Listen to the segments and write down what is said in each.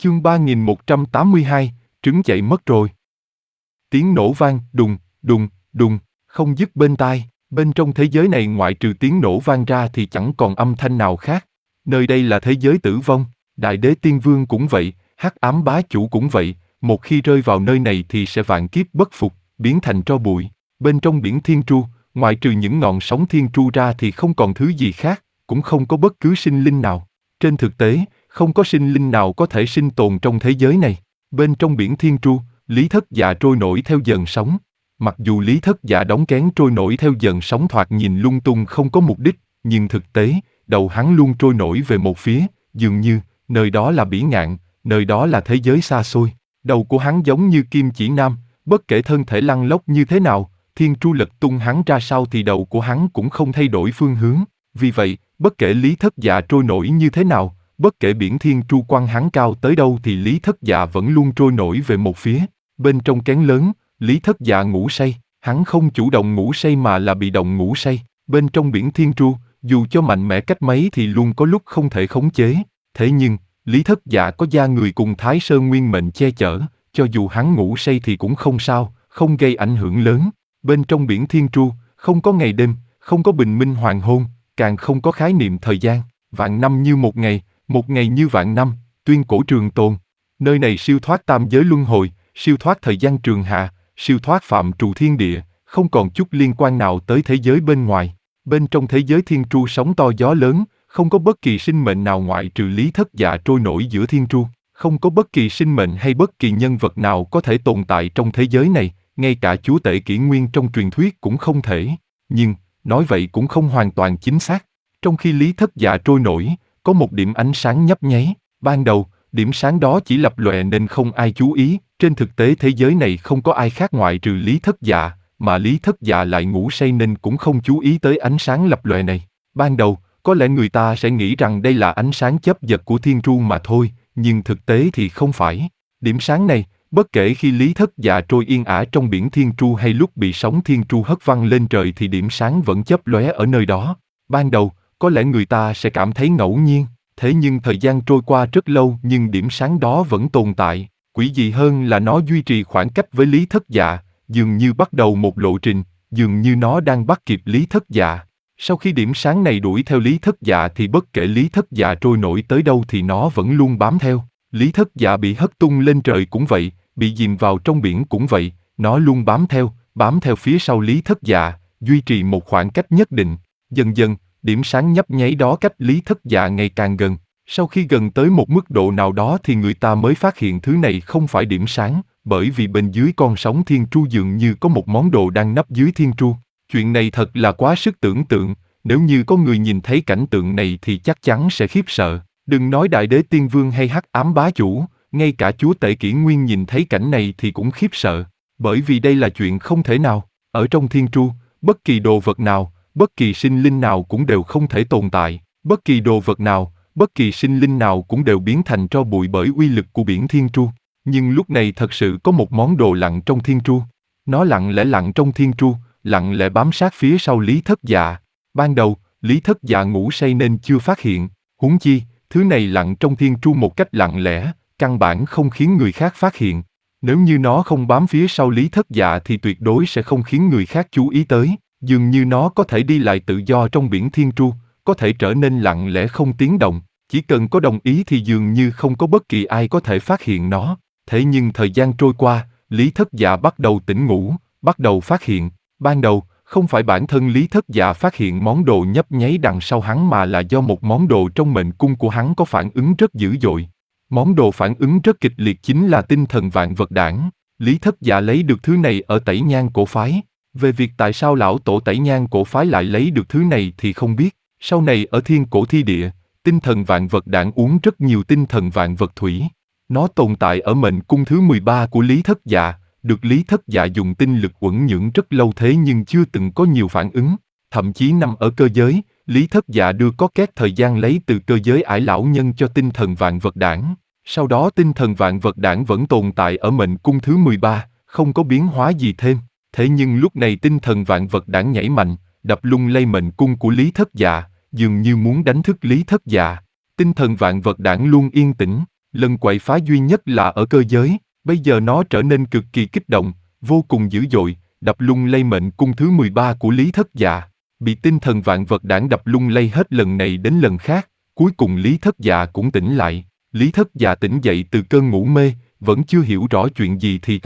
Chương 3182, trứng chạy mất rồi. Tiếng nổ vang, đùng, đùng, đùng, không dứt bên tai. Bên trong thế giới này ngoại trừ tiếng nổ vang ra thì chẳng còn âm thanh nào khác. Nơi đây là thế giới tử vong, Đại Đế Tiên Vương cũng vậy, Hắc Ám Bá Chủ cũng vậy, một khi rơi vào nơi này thì sẽ vạn kiếp bất phục, biến thành tro bụi. Bên trong biển Thiên Tru, ngoại trừ những ngọn sóng Thiên Tru ra thì không còn thứ gì khác, cũng không có bất cứ sinh linh nào. Trên thực tế, không có sinh linh nào có thể sinh tồn trong thế giới này. Bên trong biển Thiên Tru, Lý Thất Dạ trôi nổi theo dòng sóng. Mặc dù Lý Thất Dạ đóng kén trôi nổi theo dòng sóng thoạt nhìn lung tung không có mục đích, nhưng thực tế, đầu hắn luôn trôi nổi về một phía, dường như, nơi đó là Bỉ Ngạn, nơi đó là thế giới xa xôi. Đầu của hắn giống như kim chỉ nam, bất kể thân thể lăn lóc như thế nào, Thiên Tru lật tung hắn ra sau thì đầu của hắn cũng không thay đổi phương hướng. Vì vậy, bất kể Lý Thất Dạ trôi nổi như thế nào, bất kể biển Thiên Tru quăng hắn cao tới đâu thì Lý Thất Dạ vẫn luôn trôi nổi về một phía. Bên trong kén lớn, Lý Thất Dạ ngủ say, hắn không chủ động ngủ say mà là bị động ngủ say. Bên trong biển Thiên Tru, dù cho mạnh mẽ cách mấy thì luôn có lúc không thể khống chế. Thế nhưng, Lý Thất Dạ có da người cùng Thái Sơn Nguyên Mệnh che chở, cho dù hắn ngủ say thì cũng không sao, không gây ảnh hưởng lớn. Bên trong biển Thiên Tru, không có ngày đêm, không có bình minh hoàng hôn, càng không có khái niệm thời gian. Vạn năm như một ngày như vạn năm, tuyên cổ trường tồn. Nơi này siêu thoát tam giới luân hồi, siêu thoát thời gian trường hạ, siêu thoát phạm trù thiên địa, không còn chút liên quan nào tới thế giới bên ngoài. Bên trong thế giới Thiên Tru sóng to gió lớn, không có bất kỳ sinh mệnh nào ngoại trừ Lý Thất Dạ trôi nổi giữa Thiên Tru. Không có bất kỳ sinh mệnh hay bất kỳ nhân vật nào có thể tồn tại trong thế giới này, ngay cả chúa tể kỷ nguyên trong truyền thuyết cũng không thể. Nhưng, nói vậy cũng không hoàn toàn chính xác. Trong khi Lý Thất Dạ trôi nổi, có một điểm ánh sáng nhấp nháy. Ban đầu, điểm sáng đó chỉ lập lòe nên không ai chú ý. Trên thực tế thế giới này không có ai khác ngoại trừ Lý Thất Dạ, mà Lý Thất Dạ lại ngủ say nên cũng không chú ý tới ánh sáng lập lòe này. Ban đầu, có lẽ người ta sẽ nghĩ rằng đây là ánh sáng chớp giật của Thiên Tru mà thôi, nhưng thực tế thì không phải. Điểm sáng này, bất kể khi Lý Thất Dạ trôi yên ả trong biển Thiên Tru hay lúc bị sóng Thiên Tru hất văng lên trời thì điểm sáng vẫn chớp lóe ở nơi đó. Ban đầu, có lẽ người ta sẽ cảm thấy ngẫu nhiên, thế nhưng thời gian trôi qua rất lâu nhưng điểm sáng đó vẫn tồn tại. Quỷ dị hơn là nó duy trì khoảng cách với Lý Thất Dạ, dường như bắt đầu một lộ trình, dường như nó đang bắt kịp Lý Thất Dạ. Sau khi điểm sáng này đuổi theo Lý Thất Dạ thì bất kể Lý Thất Dạ trôi nổi tới đâu thì nó vẫn luôn bám theo. Lý Thất Dạ bị hất tung lên trời cũng vậy, bị chìm vào trong biển cũng vậy, nó luôn bám theo phía sau Lý Thất Dạ, duy trì một khoảng cách nhất định. Dần dần, điểm sáng nhấp nháy đó cách Lý Thất Dạ ngày càng gần. Sau khi gần tới một mức độ nào đó thì người ta mới phát hiện thứ này không phải điểm sáng, bởi vì bên dưới con sóng Thiên Tru dường như có một món đồ đang nấp dưới Thiên Tru. Chuyện này thật là quá sức tưởng tượng, nếu như có người nhìn thấy cảnh tượng này thì chắc chắn sẽ khiếp sợ. Đừng nói Đại Đế Tiên Vương hay Hắc Ám Bá Chủ, ngay cả chúa tể kỷ nguyên nhìn thấy cảnh này thì cũng khiếp sợ, bởi vì đây là chuyện không thể nào. Ở trong Thiên Tru, bất kỳ đồ vật nào, bất kỳ sinh linh nào cũng đều không thể tồn tại, bất kỳ đồ vật nào, bất kỳ sinh linh nào cũng đều biến thành tro bụi bởi uy lực của biển Thiên Tru. Nhưng lúc này thật sự có một món đồ lặn trong Thiên Tru. Nó lặng lẽ lặn trong Thiên Tru, lặng lẽ bám sát phía sau Lý Thất Dạ. Ban đầu, Lý Thất Dạ ngủ say nên chưa phát hiện, huống chi, thứ này lặn trong Thiên Tru một cách lặng lẽ, căn bản không khiến người khác phát hiện. Nếu như nó không bám phía sau Lý Thất Dạ thì tuyệt đối sẽ không khiến người khác chú ý tới. Dường như nó có thể đi lại tự do trong biển Thiên Tru, có thể trở nên lặng lẽ không tiếng động. Chỉ cần có đồng ý thì dường như không có bất kỳ ai có thể phát hiện nó. Thế nhưng thời gian trôi qua, Lý Thất Dạ bắt đầu tỉnh ngủ, bắt đầu phát hiện. Ban đầu, không phải bản thân Lý Thất Dạ phát hiện món đồ nhấp nháy đằng sau hắn mà là do một món đồ trong mệnh cung của hắn có phản ứng rất dữ dội. Món đồ phản ứng rất kịch liệt chính là tinh thần vạn vật đản. Lý Thất Dạ lấy được thứ này ở Tẩy Nhang cổ phái. Về việc tại sao lão tổ Tẩy Nhang cổ phái lại lấy được thứ này thì không biết. Sau này ở Thiên Cổ Thi Địa, tinh thần vạn vật đản uống rất nhiều tinh thần vạn vật thủy. Nó tồn tại ở mệnh cung thứ 13 của Lý Thất Dạ, được Lý Thất Dạ dùng tinh lực uẩn nhưỡng rất lâu thế nhưng chưa từng có nhiều phản ứng. Thậm chí nằm ở cơ giới, Lý Thất Dạ đưa có két thời gian lấy từ cơ giới ải lão nhân cho tinh thần vạn vật đản. Sau đó tinh thần vạn vật đản vẫn tồn tại ở mệnh cung thứ 13, không có biến hóa gì thêm. Thế nhưng lúc này tinh thần vạn vật đản nhảy mạnh, đập lung lay mệnh cung của Lý Thất Dạ, dường như muốn đánh thức Lý Thất Dạ. Tinh thần vạn vật đản luôn yên tĩnh, Lần quậy phá duy nhất là ở cơ giới, bây giờ nó trở nên cực kỳ kích động, vô cùng dữ dội, đập lung lay mệnh cung thứ 13 của Lý Thất Dạ. Bị tinh thần vạn vật đản đập lung lay hết lần này đến lần khác, cuối cùng Lý Thất Dạ cũng tỉnh lại. Lý Thất Dạ tỉnh dậy từ cơn ngủ mê, vẫn chưa hiểu rõ chuyện gì thì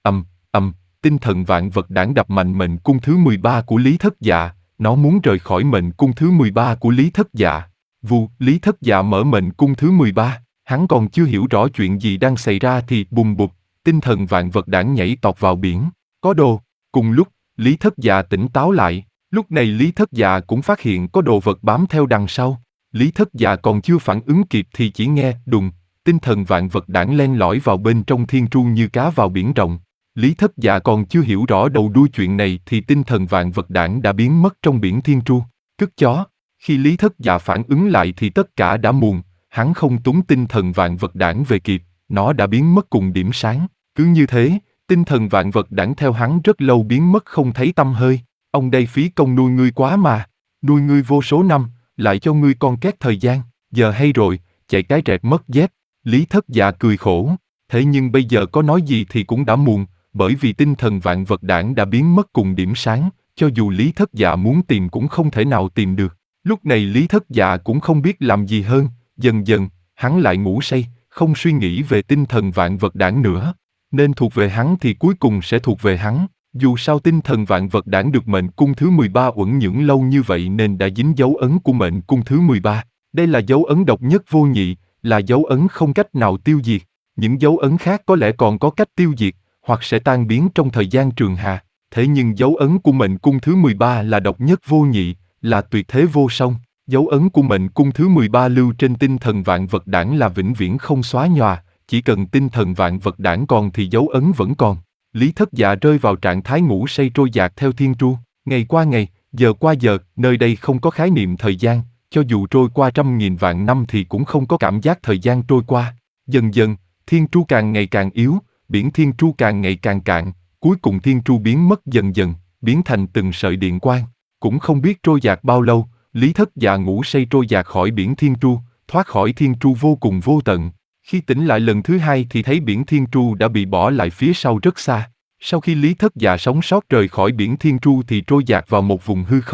tinh thần vạn vật đản đập mạnh mệnh cung thứ 13 của Lý Thất Dạ, nó muốn rời khỏi mệnh cung thứ 13 của Lý Thất Dạ. Lý Thất Dạ mở mệnh cung thứ 13, hắn còn chưa hiểu rõ chuyện gì đang xảy ra thì bùm bụp, tinh thần vạn vật đản nhảy tọt vào biển. Có đồ. Cùng lúc, Lý Thất Dạ tỉnh táo lại, lúc này Lý Thất Dạ cũng phát hiện có đồ vật bám theo đằng sau. Lý Thất Dạ còn chưa phản ứng kịp thì chỉ nghe đùng, tinh thần vạn vật đản len lỏi vào bên trong thiên tru như cá vào biển rộng. Lý Thất Dạ còn chưa hiểu rõ đầu đuôi chuyện này thì tinh thần vạn vật đản đã biến mất trong biển thiên tru. Cất chó. Khi Lý Thất Dạ phản ứng lại thì tất cả đã muộn, hắn không túng tinh thần vạn vật đản về kịp, nó đã biến mất cùng điểm sáng. Cứ như thế, tinh thần vạn vật đản theo hắn rất lâu biến mất không thấy tăm hơi. Ông đây phí công nuôi ngươi quá mà, nuôi ngươi vô số năm, lại cho ngươi con két thời gian, giờ hay rồi, chạy cái rẹt mất dép. Lý Thất Dạ cười khổ, thế nhưng bây giờ có nói gì thì cũng đã muộn, bởi vì tinh thần vạn vật đản đã biến mất cùng điểm sáng, cho dù Lý Thất Dạ muốn tìm cũng không thể nào tìm được. Lúc này Lý Thất Dạ cũng không biết làm gì hơn, dần dần, hắn lại ngủ say, không suy nghĩ về tinh thần vạn vật đản nữa. Nên thuộc về hắn thì cuối cùng sẽ thuộc về hắn. Dù sao tinh thần vạn vật đản được mệnh cung thứ 13 uẩn nhưỡng lâu như vậy nên đã dính dấu ấn của mệnh cung thứ 13. Đây là dấu ấn độc nhất vô nhị, là dấu ấn không cách nào tiêu diệt. Những dấu ấn khác có lẽ còn có cách tiêu diệt, hoặc sẽ tan biến trong thời gian trường hà. Thế nhưng dấu ấn của mệnh cung thứ 13 là độc nhất vô nhị, là tuyệt thế vô song. Dấu ấn của mệnh cung thứ 13 lưu trên tinh thần vạn vật đản là vĩnh viễn không xóa nhòa, chỉ cần tinh thần vạn vật đản còn thì dấu ấn vẫn còn. Lý Thất Dạ rơi vào trạng thái ngủ say trôi dạt theo thiên tru, ngày qua ngày, giờ qua giờ, nơi đây không có khái niệm thời gian, cho dù trôi qua trăm nghìn vạn năm thì cũng không có cảm giác thời gian trôi qua. Dần dần, thiên tru càng ngày càng yếu, biển thiên tru càng ngày càng cạn, cuối cùng thiên tru biến mất dần dần, biến thành từng sợi điện quang. Cũng không biết trôi dạt bao lâu, Lý Thất Dạ ngủ say trôi dạt khỏi biển thiên tru, thoát khỏi thiên tru vô cùng vô tận. Khi tỉnh lại lần thứ hai thì thấy biển thiên tru đã bị bỏ lại phía sau rất xa. Sau khi Lý Thất Dạ sống sót rời khỏi biển thiên tru thì trôi dạt vào một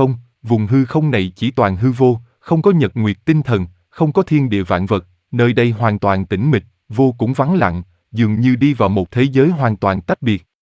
vùng hư không này chỉ toàn hư vô, không có nhật nguyệt tinh thần, không có thiên địa vạn vật, nơi đây hoàn toàn tĩnh mịch, vô cùng vắng lặng, dường như đi vào một thế giới hoàn toàn tách biệt.